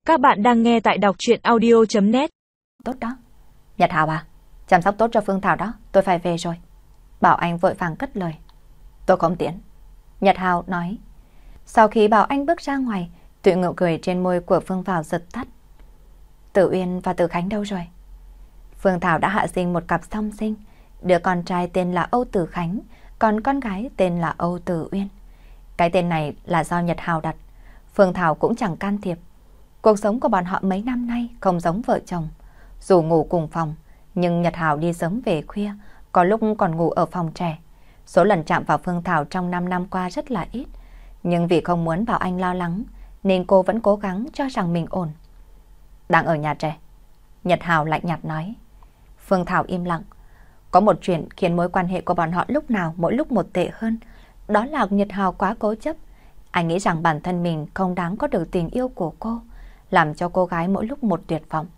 Các bạn đang nghe tại đọc truyện audio.net. Tốt đó. Nhật Hào à, chăm sóc tốt cho Phương Thảo đó, tôi phải về rồi. Bảo Anh vội vàng cất lời. Tôi không tiễn. Nhật Hào nói. Sau khi Bảo Anh bước ra ngoài, tụi nụ cười trên môi của Phương Thảo giật tắt. Tử Uyên và Tử Khánh đâu rồi? Phương Thảo đã hạ sinh một cặp song sinh. Đứa con trai tên là Âu Tử Khánh, còn con gái tên là Âu Tử Uyên. Cái tên này là do Nhật Hào đặt. Phương Thảo cũng chẳng can thiệp. Cuộc sống của bọn họ mấy năm nay không giống vợ chồng. Dù ngủ cùng phòng, nhưng Nhật Hào đi sớm về khuya, có lúc còn ngủ ở phòng trẻ. Số lần chạm vào Phương Thảo trong 5 năm qua rất là ít. Nhưng vì không muốn Bảo Anh lo lắng, nên cô vẫn cố gắng cho rằng mình ổn. Đang ở nhà trẻ. Nhật Hào lạnh nhạt nói. Phương Thảo im lặng. Có một chuyện khiến mối quan hệ của bọn họ lúc nào mỗi lúc một tệ hơn. Đó là Nhật Hào quá cố chấp. Anh nghĩ rằng bản thân mình không đáng có được tình yêu của cô, làm cho cô gái mỗi lúc một tuyệt vọng.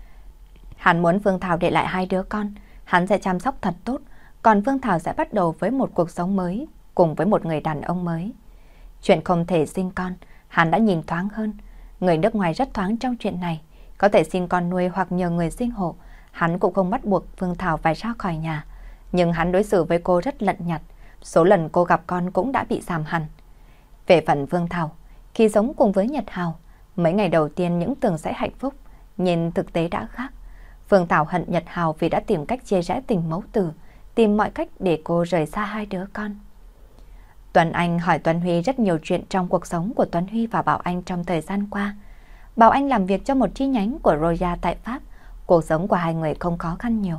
Hắn muốn Phương Thảo để lại 2 đứa con, hắn sẽ chăm sóc thật tốt, còn Phương Thảo sẽ bắt đầu với một cuộc sống mới, cùng với một người đàn ông mới. Chuyện không thể sinh con, hắn đã nhìn thoáng hơn. Người nước ngoài rất thoáng trong chuyện này, có thể xin con nuôi hoặc nhờ người sinh hộ, hắn cũng không bắt buộc Phương Thảo phải ra khỏi nhà. Nhưng hắn đối xử với cô rất lạnh nhạt, số lần cô gặp con cũng đã bị giảm hẳn. Về phần Phương Thảo, khi sống cùng với Nhật Hào, mấy ngày đầu tiên những tưởng sẽ hạnh phúc, nhưng thực tế đã khác. Phương Thảo hận Nhật Hào vì đã tìm cách chia rẽ tình mẫu tử, tìm mọi cách để cô rời xa 2 đứa con. Tuấn Anh hỏi Tuấn Huy rất nhiều chuyện trong cuộc sống của Tuấn Huy và Bảo Anh trong thời gian qua. Bảo Anh làm việc cho một chi nhánh của Roya tại Pháp, cuộc sống của hai người không khó khăn nhiều.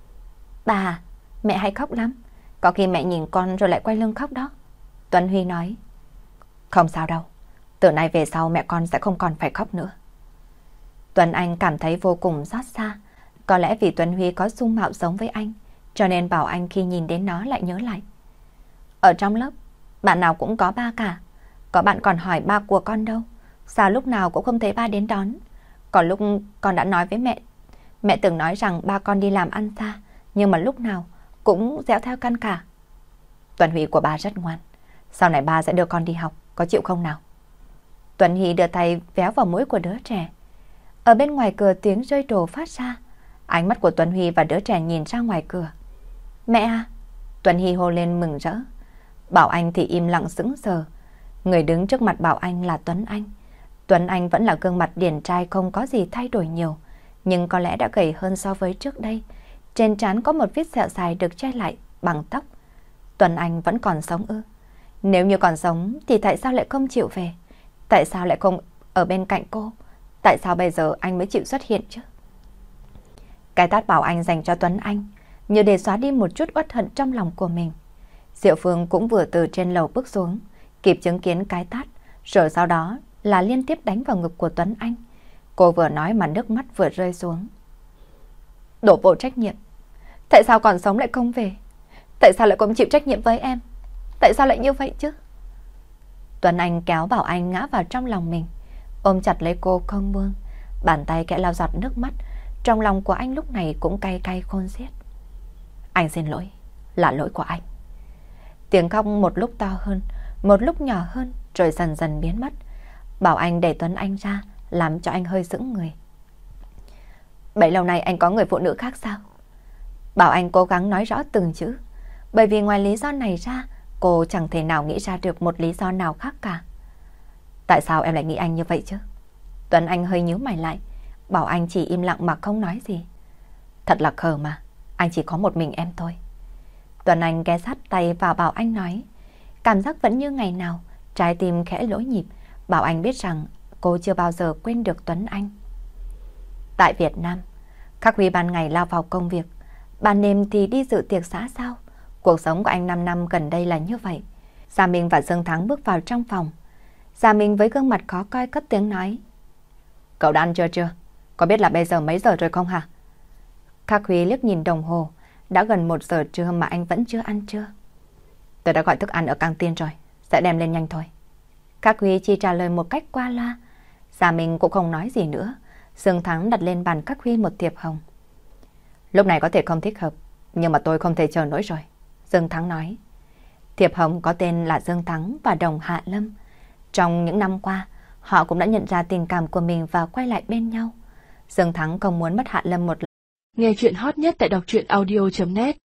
Bà, mẹ hay khóc lắm, có khi mẹ nhìn con rồi lại quay lưng khóc đó. Tuấn Huy nói. Không sao đâu, từ nay về sau mẹ con sẽ không còn phải khóc nữa. Tuấn Anh cảm thấy vô cùng xót xa. Có lẽ vì Tuấn Huy có dung mạo giống với anh, cho nên Bảo Anh khi nhìn đến nó lại nhớ lại. Ở trong lớp, bạn nào cũng có ba cả. Có bạn còn hỏi ba của con đâu, sao lúc nào cũng không thấy ba đến đón. Còn lúc con đã nói với mẹ từng nói rằng ba con đi làm ăn xa, nhưng mà lúc nào cũng dẻo theo căn cả. Tuấn Huy của ba rất ngoan, sau này ba sẽ đưa con đi học, có chịu không nào? Tuấn Huy đưa tay véo vào mũi của đứa trẻ. Ở bên ngoài cửa tiếng rơi đồ phát ra. Ánh mắt của Tuấn Huy và đứa trẻ nhìn ra ngoài cửa. Mẹ à! Tuấn Huy hô lên mừng rỡ. Bảo Anh thì im lặng sững sờ. Người đứng trước mặt Bảo Anh là Tuấn Anh. Tuấn Anh vẫn là gương mặt điển trai không có gì thay đổi nhiều, nhưng có lẽ đã gầy hơn so với trước đây. Trên trán có một vết sẹo dài được che lại bằng tóc. Tuấn Anh vẫn còn sống ư? Nếu như còn sống thì tại sao lại không chịu về? Tại sao lại không ở bên cạnh cô? Tại sao bây giờ anh mới chịu xuất hiện chứ? Cái tát Bảo Anh dành cho Tuấn Anh như để xóa đi một chút uất hận trong lòng của mình. Diệu Phương cũng vừa từ trên lầu bước xuống, kịp chứng kiến cái tát, rồi sau đó là liên tiếp đánh vào ngực của Tuấn Anh. Cô vừa nói mà nước mắt vừa rơi xuống. Đổ vô trách nhiệm. Tại sao còn sống lại không về? Tại sao lại không chịu trách nhiệm với em? Tại sao lại như vậy chứ? Tuấn Anh kéo Bảo Anh ngã vào trong lòng mình, ôm chặt lấy cô không buông, bàn tay kẽ lau giọt nước mắt. Trong lòng của anh lúc này cũng cay cay khôn xiết. Anh xin lỗi, là lỗi của anh. Tiếng khóc một lúc to hơn, một lúc nhỏ hơn, rồi dần dần biến mất. Bảo Anh đẩy Tuấn Anh ra, làm cho anh hơi sững người. Bấy lâu nay anh có người phụ nữ khác sao? Bảo Anh cố gắng nói rõ từng chữ, bởi vì ngoài lý do này ra, cô chẳng thể nào nghĩ ra được một lý do nào khác cả. Tại sao em lại nghĩ anh như vậy chứ? Tuấn Anh hơi nhíu mày lại. Bảo Anh chỉ im lặng mà không nói gì. Thật là khờ mà, anh chỉ có một mình em thôi. Tuấn Anh ghé sát tay vào Bảo Anh nói. Cảm giác vẫn như ngày nào, trái tim khẽ lỗi nhịp. Bảo Anh biết rằng cô chưa bao giờ quên được Tuấn Anh. Tại Việt Nam, Khắc Huy ban ngày lao vào công việc, ban đêm thì đi dự tiệc xã giao. Cuộc sống của anh 5 năm gần đây là như vậy. Gia Minh và Dương Thắng bước vào trong phòng. Gia Minh với gương mặt khó coi cất tiếng nói. Cậu đã ăn chưa? Có biết là bây giờ mấy giờ rồi không hả? Khắc Huy liếc nhìn đồng hồ, đã gần 1 giờ trưa mà anh vẫn chưa ăn trưa. Tôi đã gọi thức ăn ở căng tin rồi, sẽ đem lên nhanh thôi. Khắc Huy chỉ trả lời một cách qua loa. Gia Minh cũng không nói gì nữa. Dương Thắng đặt lên bàn Khắc Huy một thiệp hồng. Lúc này có thể không thích hợp, nhưng mà tôi không thể chờ nổi rồi, Dương Thắng nói. Thiệp hồng có tên là Dương Thắng và Đồng Hạ Lâm. Trong những năm qua, Họ cũng đã nhận ra tình cảm của mình và quay lại bên nhau. Dương Thắng không muốn mất Hạ Lâm một lần. Nghe chuyện hot nhất tại đọc truyện audio.net